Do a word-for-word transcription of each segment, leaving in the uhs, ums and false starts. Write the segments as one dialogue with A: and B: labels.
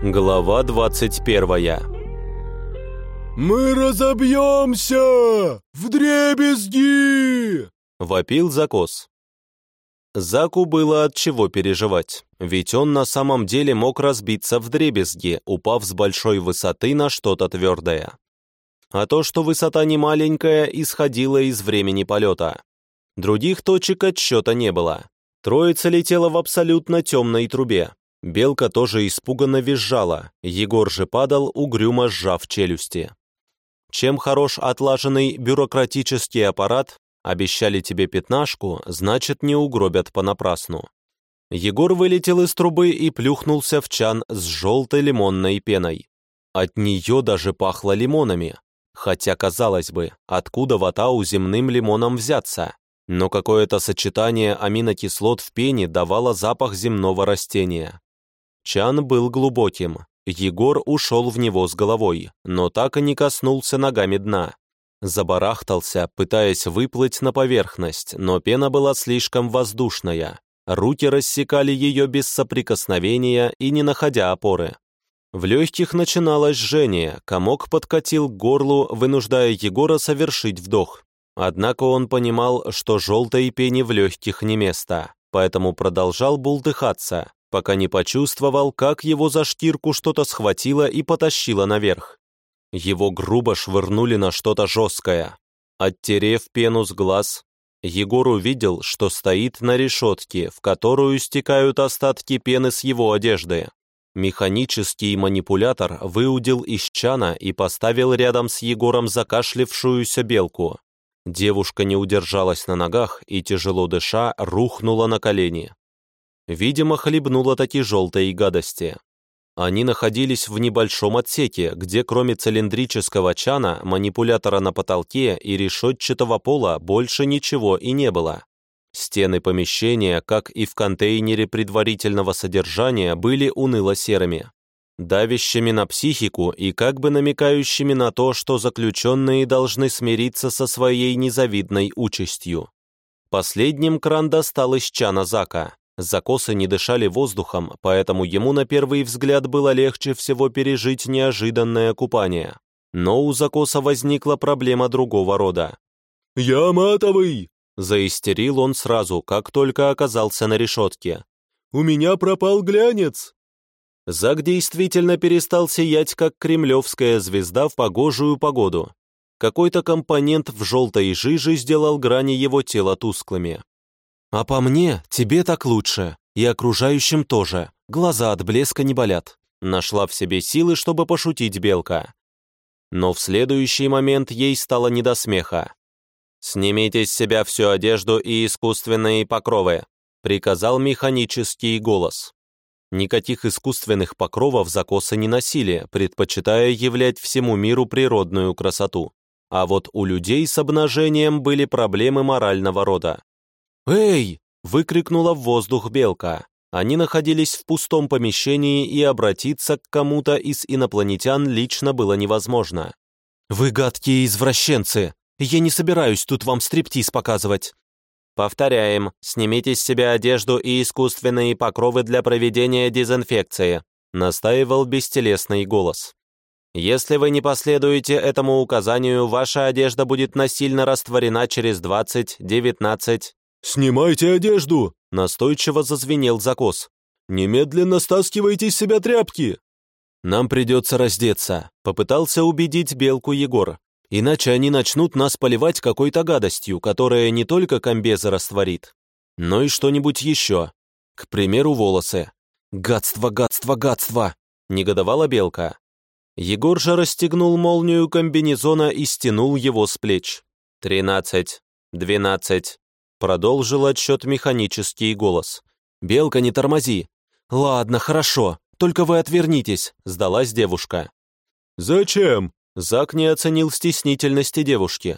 A: Глава двадцать первая.
B: «Мы разобьемся! Вдребезги!»
A: — вопил Закос. Заку было от чего переживать, ведь он на самом деле мог разбиться вдребезги, упав с большой высоты на что-то твердое. А то, что высота не маленькая, исходило из времени полета. Других точек отсчета не было. Троица летела в абсолютно темной трубе. Белка тоже испуганно визжала, Егор же падал, угрюмо сжав челюсти. Чем хорош отлаженный бюрократический аппарат, обещали тебе пятнашку, значит, не угробят понапрасну. Егор вылетел из трубы и плюхнулся в чан с желтой лимонной пеной. От нее даже пахло лимонами. Хотя, казалось бы, откуда в Атау земным лимоном взяться? Но какое-то сочетание аминокислот в пене давало запах земного растения. Чан был глубоким. Егор ушел в него с головой, но так и не коснулся ногами дна. Забарахтался, пытаясь выплыть на поверхность, но пена была слишком воздушная. Руки рассекали ее без соприкосновения и не находя опоры. В легких начиналось жжение, комок подкатил к горлу, вынуждая Егора совершить вдох. Однако он понимал, что желтой пене в легких не место, поэтому продолжал бултыхаться, пока не почувствовал, как его за шкирку что-то схватило и потащило наверх. Его грубо швырнули на что-то жесткое. Оттерев пену с глаз, Егор увидел, что стоит на решетке, в которую стекают остатки пены с его одежды. Механический манипулятор выудил из чана и поставил рядом с Егором закашлявшуюся белку. Девушка не удержалась на ногах и, тяжело дыша, рухнула на колени. Видимо, хлебнула таки желтой гадости. Они находились в небольшом отсеке, где кроме цилиндрического чана, манипулятора на потолке и решетчатого пола больше ничего и не было. Стены помещения, как и в контейнере предварительного содержания, были уныло-серыми, давящими на психику и как бы намекающими на то, что заключенные должны смириться со своей незавидной участью. Последним кран достал из чана Зака. Закосы не дышали воздухом, поэтому ему на первый взгляд было легче всего пережить неожиданное купание. Но у Закоса возникла проблема другого рода.
B: «Я матовый!»
A: — заистерил он сразу, как только оказался на решетке.
B: «У меня пропал глянец!»
A: Зак действительно перестал сиять, как кремлевская звезда в погожую погоду. Какой-то компонент в желтой жиже сделал грани его тела тусклыми. «А по мне, тебе так лучше, и окружающим тоже, глаза от блеска не болят», нашла в себе силы, чтобы пошутить Белка. Но в следующий момент ей стало не до смеха. «Снимите с себя всю одежду и искусственные покровы», приказал механический голос. Никаких искусственных покровов Закосы не носили, предпочитая являть всему миру природную красоту. А вот у людей с обнажением были проблемы морального рода. «Эй!» — выкрикнула в воздух Белка. Они находились в пустом помещении, и обратиться к кому-то из инопланетян лично было невозможно. «Вы гадкие извращенцы! Я не собираюсь тут вам стриптиз показывать!» «Повторяем, снимите с себя одежду и искусственные покровы для проведения дезинфекции», настаивал бестелесный голос. «Если вы не последуете этому указанию, ваша одежда будет насильно растворена через двадцать, девятнадцать...»
B: «Снимайте одежду!» —
A: настойчиво зазвенел Закос.
B: «Немедленно стаскивайте с себя тряпки!»
A: «Нам придется раздеться», — попытался убедить Белку Егор. «Иначе они начнут нас поливать какой-то гадостью, которая не только комбезы растворит, но и что-нибудь еще. К примеру, волосы». «Гадство, гадство, гадство!» — негодовала Белка. Егор же расстегнул молнию комбинезона и стянул его с плеч. «Тринадцать, двенадцать...» Продолжил отсчет механический голос. «Белка, не тормози!» «Ладно, хорошо, только вы отвернитесь», — сдалась девушка.
B: «Зачем?»
A: Зак не оценил стеснительности девушки.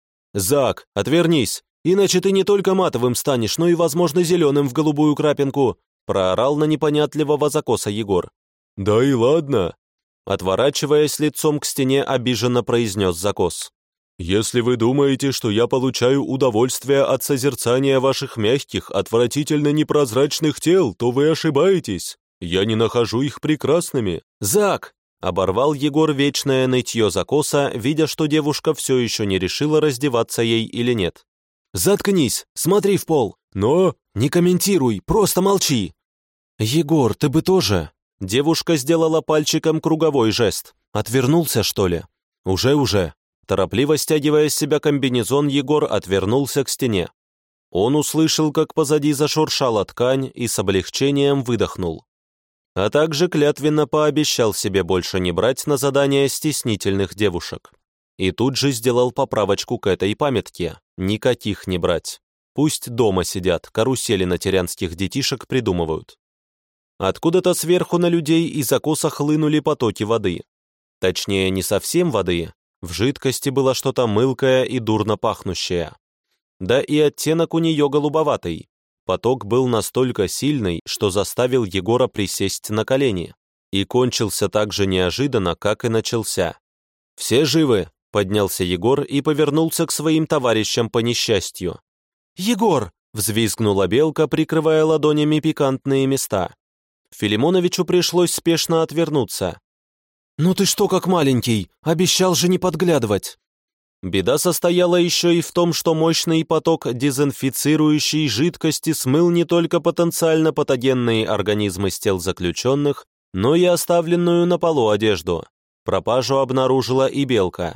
A: «Зак, отвернись, иначе ты не только матовым станешь, но и, возможно, зеленым в голубую крапинку», проорал на непонятливого Закоса Егор.
B: «Да и ладно»,
A: отворачиваясь лицом к стене, обиженно произнес Закос.
B: «Если вы думаете, что я получаю удовольствие от созерцания ваших мягких, отвратительно непрозрачных тел, то вы ошибаетесь. Я не нахожу их прекрасными».
A: «Зак!» — оборвал Егор вечное нытье Закоса, видя, что девушка все еще не решила, раздеваться ей или нет. «Заткнись, смотри в пол!»
B: «Но...»
A: «Не комментируй, просто молчи!» «Егор, ты бы тоже...» Девушка сделала пальчиком круговой жест. «Отвернулся, что ли?» «Уже-уже». Торопливо стягивая с себя комбинезон, Егор отвернулся к стене. Он услышал, как позади зашуршала ткань, и с облегчением выдохнул. А также клятвенно пообещал себе больше не брать на задания стеснительных девушек. И тут же сделал поправочку к этой памятке. Никаких не брать. Пусть дома сидят, карусели на терянских детишек придумывают. Откуда-то сверху на людей из Закоса хлынули потоки воды. Точнее, не совсем воды. В жидкости было что-то мылкое и дурно пахнущее. Да и оттенок у нее голубоватый. Поток был настолько сильный, что заставил Егора присесть на колени. И кончился так же неожиданно, как и начался. «Все живы?» — поднялся Егор и повернулся к своим товарищам по несчастью. «Егор!» — взвизгнула Белка, прикрывая ладонями пикантные места. Филимоновичу пришлось спешно отвернуться. «Ну ты что, как маленький? Обещал же не подглядывать!» Беда состояла еще и в том, что мощный поток дезинфицирующей жидкости смыл не только потенциально патогенные организмы с тел заключенных, но и оставленную на полу одежду. Пропажу обнаружила и Белка.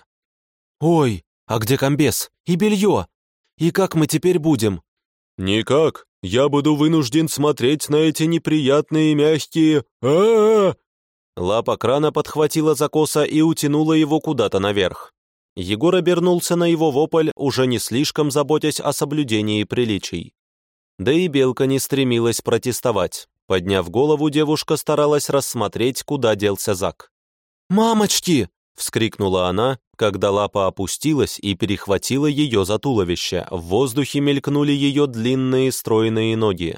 A: «Ой, а где комбез? И белье? И как мы теперь будем?»
B: «Никак. Я буду вынужден смотреть на эти неприятные мягкие... а-а-а!»
A: Лапа крана подхватила Закоса и утянула его куда-то наверх. Егор обернулся на его вопль, уже не слишком заботясь о соблюдении приличий. Да и Белка не стремилась протестовать. Подняв голову, девушка старалась рассмотреть, куда делся Зак. «Мамочки!» — вскрикнула она, когда лапа опустилась и перехватила ее за туловище. В воздухе мелькнули ее длинные стройные ноги.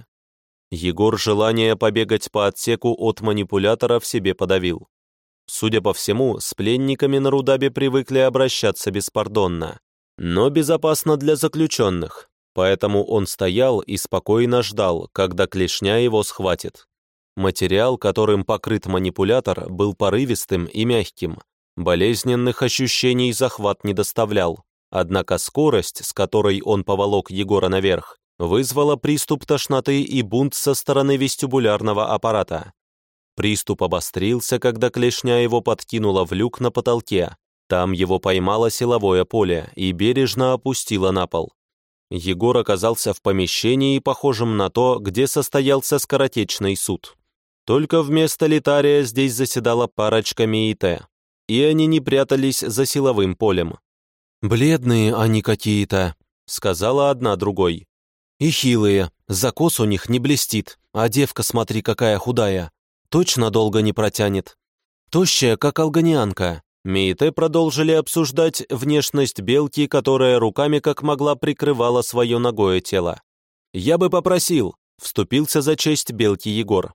A: Егор желание побегать по отсеку от манипулятора в себе подавил. Судя по всему, с пленниками на Рудабе привыкли обращаться беспардонно, но безопасно для заключенных, поэтому он стоял и спокойно ждал, когда клешня его схватит. Материал, которым покрыт манипулятор, был порывистым и мягким. Болезненных ощущений захват не доставлял, однако скорость, с которой он поволок Егора наверх, вызвала приступ тошноты и бунт со стороны вестибулярного аппарата. Приступ обострился, когда клешня его подкинула в люк на потолке. Там его поймало силовое поле и бережно опустило на пол. Егор оказался в помещении, похожем на то, где состоялся скоротечный суд. Только вместо литария здесь заседала парочка МИИТ, и они не прятались за силовым полем. «Бледные они какие-то», — сказала одна другой. «И хилые, закос у них не блестит, а девка, смотри, какая худая. Точно долго не протянет. Тощая, как алганианка». МИИТ продолжили обсуждать внешность Белки, которая руками как могла прикрывала свое нагое тело. «Я бы попросил», — вступился за честь Белки Егор.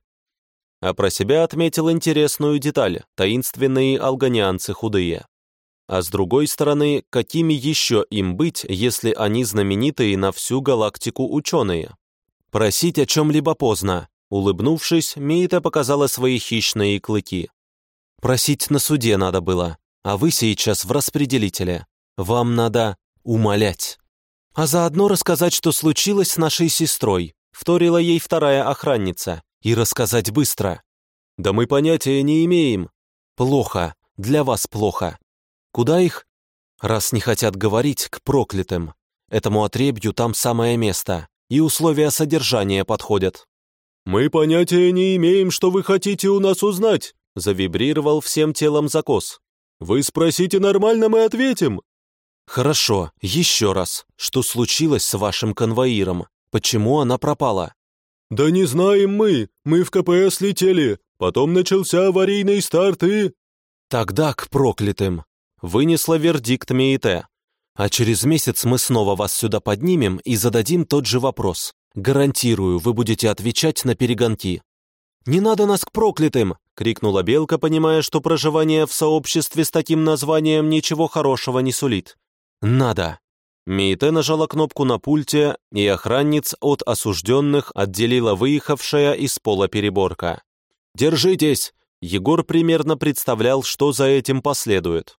A: А про себя отметил интересную деталь — таинственные алганианцы худые. А с другой стороны, какими еще им быть, если они знаменитые на всю галактику ученые? Просить о чем-либо поздно. Улыбнувшись, Миита показала свои хищные клыки. Просить на суде надо было, а вы сейчас в распределителе. Вам надо умолять. А заодно рассказать, что случилось с нашей сестрой, вторила ей вторая охранница. И рассказать быстро. Да мы понятия не имеем. Плохо, для вас плохо. Куда их? Раз не хотят говорить, к проклятым. Этому отребью там самое место, и условия содержания подходят.
B: «Мы понятия не имеем, что вы хотите у нас узнать», — завибрировал всем телом Закос. «Вы спросите нормально, мы ответим».
A: «Хорошо, еще раз. Что случилось с вашим конвоиром? Почему она пропала?»
B: «Да не знаем мы. Мы в ка пэ эс летели. Потом начался аварийный старт и...»
A: «Тогда к проклятым», — вынесла вердикт МИИТ. «А через месяц мы снова вас сюда поднимем и зададим тот же вопрос. Гарантирую, вы будете отвечать на перегонки». «Не надо нас к проклятым!» — крикнула Белка, понимая, что проживание в сообществе с таким названием ничего хорошего не сулит. «Надо!» МИИТ нажала кнопку на пульте, и охранниц от осужденных отделила выехавшая из пола переборка. «Держитесь!» Егор примерно представлял, что за этим последует.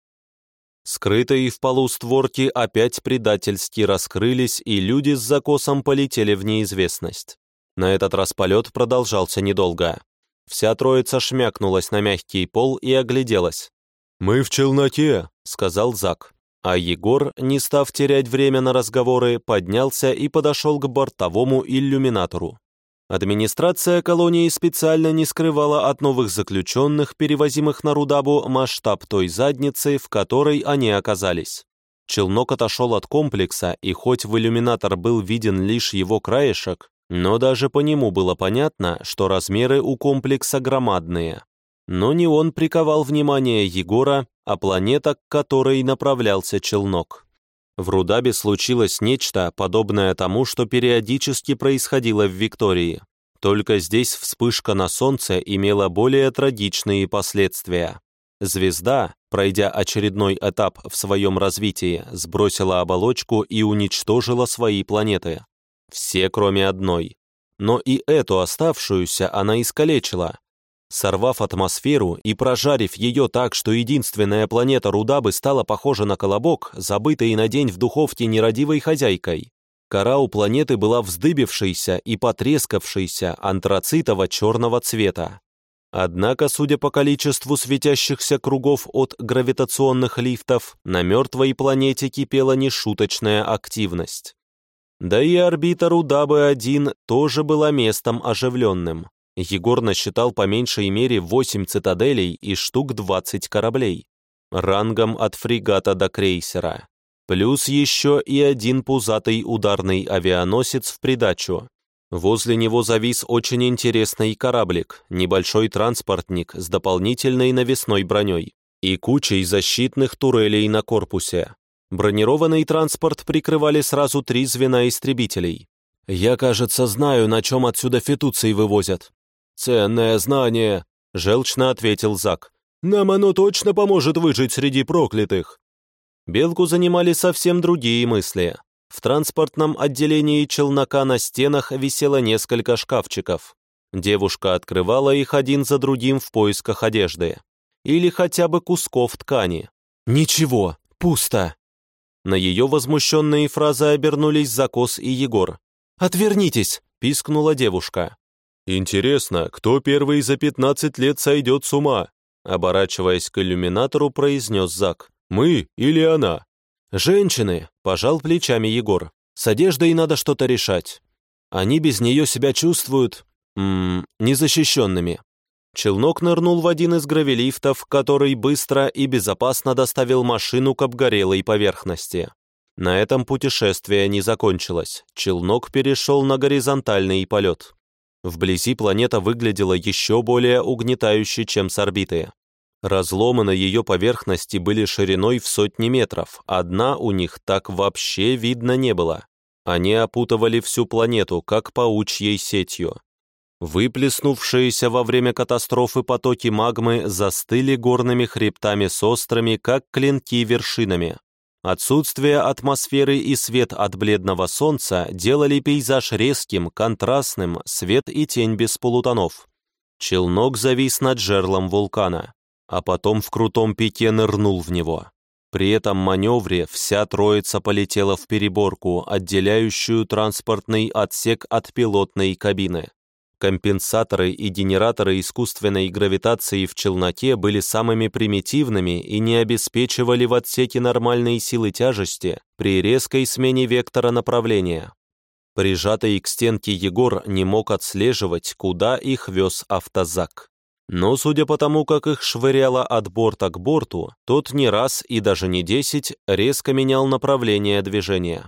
A: Скрытые в полу створки опять предательски раскрылись, и люди с закосом полетели в неизвестность. На этот раз полет продолжался недолго. Вся троица шмякнулась на мягкий пол и огляделась.
B: «Мы в челноке», —
A: сказал Зак. А Егор, не став терять время на разговоры, поднялся и подошел к бортовому иллюминатору. Администрация колонии специально не скрывала от новых заключенных, перевозимых на Рудабу, масштаб той задницы, в которой они оказались. Челнок отошел от комплекса, и хоть в иллюминатор был виден лишь его краешек, но даже по нему было понятно, что размеры у комплекса громадные. Но не он приковал внимание Егора, а планета, к которой направлялся челнок. В Рудабе случилось нечто, подобное тому, что периодически происходило в Виктории. Только здесь вспышка на Солнце имела более трагичные последствия. Звезда, пройдя очередной этап в своем развитии, сбросила оболочку и уничтожила свои планеты. Все, кроме одной. Но и эту оставшуюся она искалечила. Сорвав атмосферу и прожарив ее так, что единственная планета Рудабы стала похожа на колобок, забытый на день в духовке нерадивой хозяйкой. Кора у планеты была вздыбившейся и потрескавшейся антрацитово-черного цвета. Однако, судя по количеству светящихся кругов от гравитационных лифтов, на мертвой планете кипела нешуточная активность. Да и орбита Рудабы-один тоже была местом оживленным. Егор насчитал по меньшей мере восемь цитаделей и штук двадцать кораблей, рангом от фрегата до крейсера. Плюс еще и один пузатый ударный авианосец в придачу. Возле него завис очень интересный кораблик, небольшой транспортник с дополнительной навесной броней и кучей защитных турелей на корпусе. Бронированный транспорт прикрывали сразу три звена истребителей. «Я, кажется, знаю, на чем отсюда фитуций вывозят». «Ценное знание», — желчно ответил Зак. «Нам оно точно поможет выжить среди проклятых». Белку занимали совсем другие мысли. В транспортном отделении челнока на стенах висело несколько шкафчиков. Девушка открывала их один за другим в поисках одежды. Или хотя бы кусков ткани. «Ничего, пусто». На ее возмущенные фразы обернулись Закос и Егор. «Отвернитесь!» — пискнула девушка.
B: «Интересно, кто первый за пятнадцать лет сойдет с ума?»
A: Оборачиваясь к иллюминатору, произнес Зак.
B: «Мы или она?»
A: «Женщины!» — пожал плечами Егор. «С одеждой надо что-то решать. Они без нее себя чувствуют... М-м, незащищенными». Челнок нырнул в один из гравилифтов, который быстро и безопасно доставил машину к обгорелой поверхности. На этом путешествие не закончилось. Челнок перешел на горизонтальный полет. Вблизи планета выглядела еще более угнетающе, чем с орбиты. Разломы на ее поверхности были шириной в сотни метров, а дна у них так вообще видно не было. Они опутывали всю планету, как паучьей сетью. Выплеснувшиеся во время катастрофы потоки магмы застыли горными хребтами с острыми, как клинки, вершинами. Отсутствие атмосферы и свет от бледного солнца делали пейзаж резким, контрастным, свет и тень без полутонов. Челнок завис над жерлом вулкана, а потом в крутом пике нырнул в него. При этом маневре вся троица полетела в переборку, отделяющую транспортный отсек от пилотной кабины. Компенсаторы и генераторы искусственной гравитации в челноке были самыми примитивными и не обеспечивали в отсеке нормальной силы тяжести при резкой смене вектора направления. Прижатый к стенке Егор не мог отслеживать, куда их вез автозак. Но, судя по тому, как их швыряло от борта к борту, тот не раз и даже не десять резко менял направление движения.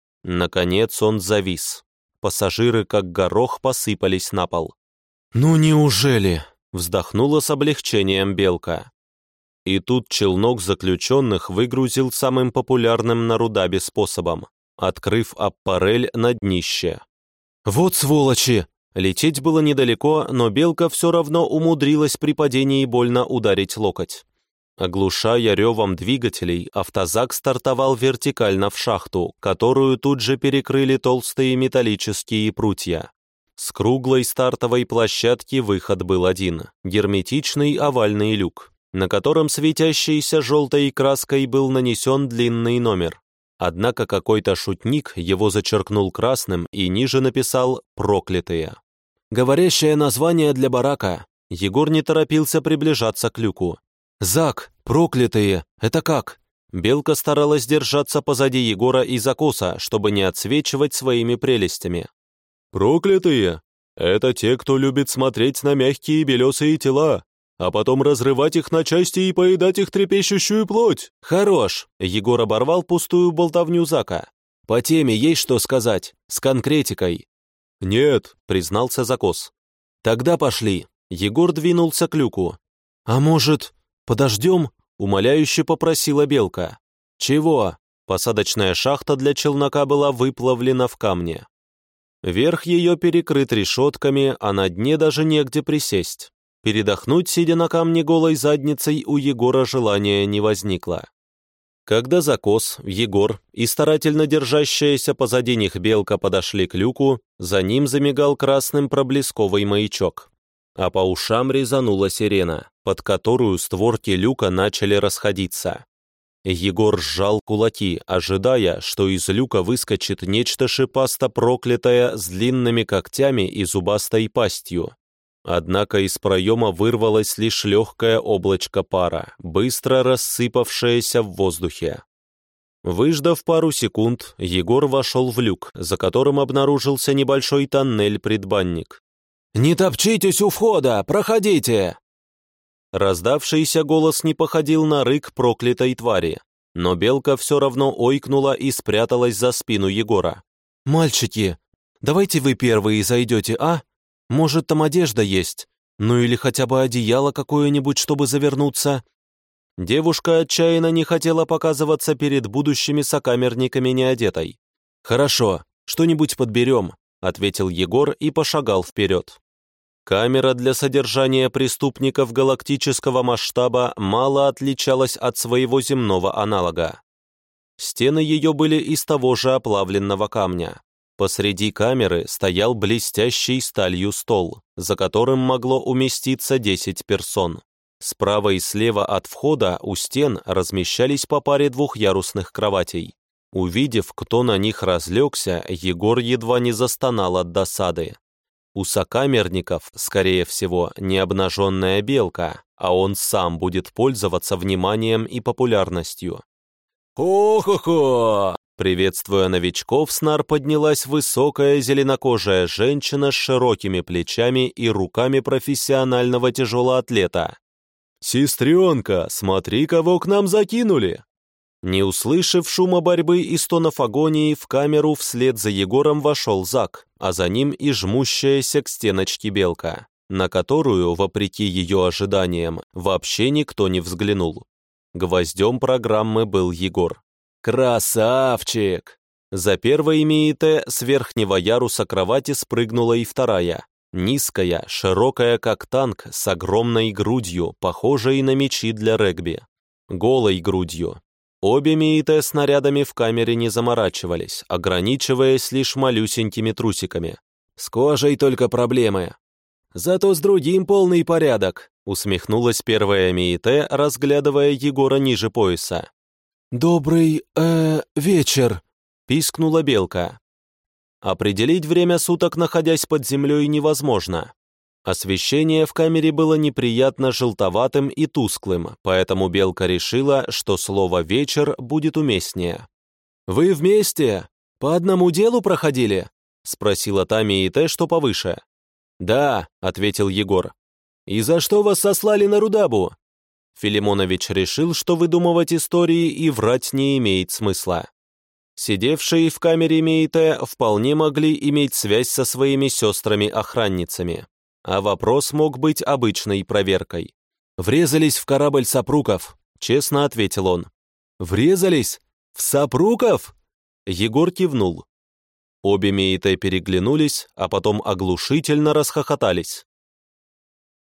A: Наконец он завис. Пассажиры, как горох, посыпались на пол. «Ну неужели?» — вздохнула с облегчением Белка. И тут челнок заключенных выгрузил самым популярным на Рудабе способом, открыв аппарель на днище. «Вот сволочи!» Лететь было недалеко, но Белка все равно умудрилась при падении больно ударить локоть. Оглушая ревом двигателей, автозак стартовал вертикально в шахту, которую тут же перекрыли толстые металлические прутья. С круглой стартовой площадки выход был один – герметичный овальный люк, на котором светящейся желтой краской был нанесен длинный номер. Однако какой-то шутник его зачеркнул красным и ниже написал «Проклятые». «Говорящее название для барака». Егор не торопился приближаться к люку. «Зак, проклятые, это как?» Белка старалась держаться позади Егора и закоса, чтобы не отсвечивать своими прелестями.
B: «Проклятые — это те, кто любит смотреть на мягкие белесые тела, а потом разрывать их на части и поедать их трепещущую плоть».
A: «Хорош!» — Егор оборвал пустую болтовню Зака. «По теме есть что сказать, с конкретикой».
B: «Нет», —
A: признался закос. «Тогда пошли». Егор двинулся к люку. «А может, подождем?» — умоляюще попросила Белка. «Чего?» Посадочная шахта для челнока была выплавлена в камне. Верх ее перекрыт решетками, а на дне даже негде присесть. Передохнуть, сидя на камне голой задницей, у Егора желания не возникло. Когда закос, Егор и старательно держащаяся позади них Белка подошли к люку, за ним замигал красным проблесковый маячок. А по ушам резанула сирена, под которую створки люка начали расходиться. Егор сжал кулаки, ожидая, что из люка выскочит нечто шипасто-проклятое с длинными когтями и зубастой пастью. Однако из проема вырвалось лишь легкое облачко пара, быстро рассыпавшееся в воздухе. Выждав пару секунд, Егор вошел в люк, за которым обнаружился небольшой тоннель-предбанник. «Не топчитесь у входа! Проходите!» Раздавшийся голос не походил на рык проклятой твари, но Белка все равно ойкнула и спряталась за спину Егора. «Мальчики, давайте вы первые зайдете, а? Может, там одежда есть? Ну или хотя бы одеяло какое-нибудь, чтобы завернуться?» Девушка отчаянно не хотела показываться перед будущими сокамерниками неодетой. «Хорошо, что-нибудь подберем», — ответил Егор и пошагал вперед. Камера для содержания преступников галактического масштаба мало отличалась от своего земного аналога. Стены ее были из того же оплавленного камня. Посреди камеры стоял блестящий сталью стол, за которым могло уместиться десять персон. Справа и слева от входа у стен размещались по паре двухъярусных кроватей. Увидев, кто на них разлегся, Егор едва не застонал от досады. У сокамерников, скорее всего, не обнаженная Белка, а он сам будет пользоваться вниманием и популярностью. «Хо-хо-хо!» Приветствуя новичков, с нар поднялась высокая зеленокожая женщина с широкими плечами и руками профессионального тяжелоатлета.
B: «Сестренка, смотри, кого к нам закинули!»
A: Не услышав шума борьбы и стонов агонии, в камеру вслед за Егором вошел Зак, а за ним и жмущаяся к стеночке Белка, на которую, вопреки ее ожиданиям, вообще никто не взглянул. Гвоздем программы был Егор. «Красавчик!» За первой Миите с верхнего яруса кровати спрыгнула и вторая, низкая, широкая как танк, с огромной грудью, похожей на мячи для регби. Голой грудью. Обе Миите снарядами в камере не заморачивались, ограничиваясь лишь малюсенькими трусиками. С кожей только проблемы. Зато с другим полный порядок, усмехнулась первая Миите, разглядывая Егора ниже пояса. «Добрый, э, вечер», — пискнула Белка. Определить время суток, находясь под землей, невозможно. Освещение в камере было неприятно желтоватым и тусклым, поэтому Белка решила, что слово «вечер» будет уместнее. «Вы вместе? По одному делу проходили?» — спросила та Миите, что повыше. «Да», — ответил Егор. «И за что вас сослали на Рудабу?» Филимонович решил, что выдумывать истории и врать не имеет смысла. Сидевшие в камере Миите вполне могли иметь связь со своими сестрами-охранницами. А вопрос мог быть обычной проверкой. «Врезались в корабль Сапруков», — честно ответил он. «Врезались? В Сапруков?» Егор кивнул. Обе Миите переглянулись, а потом оглушительно расхохотались.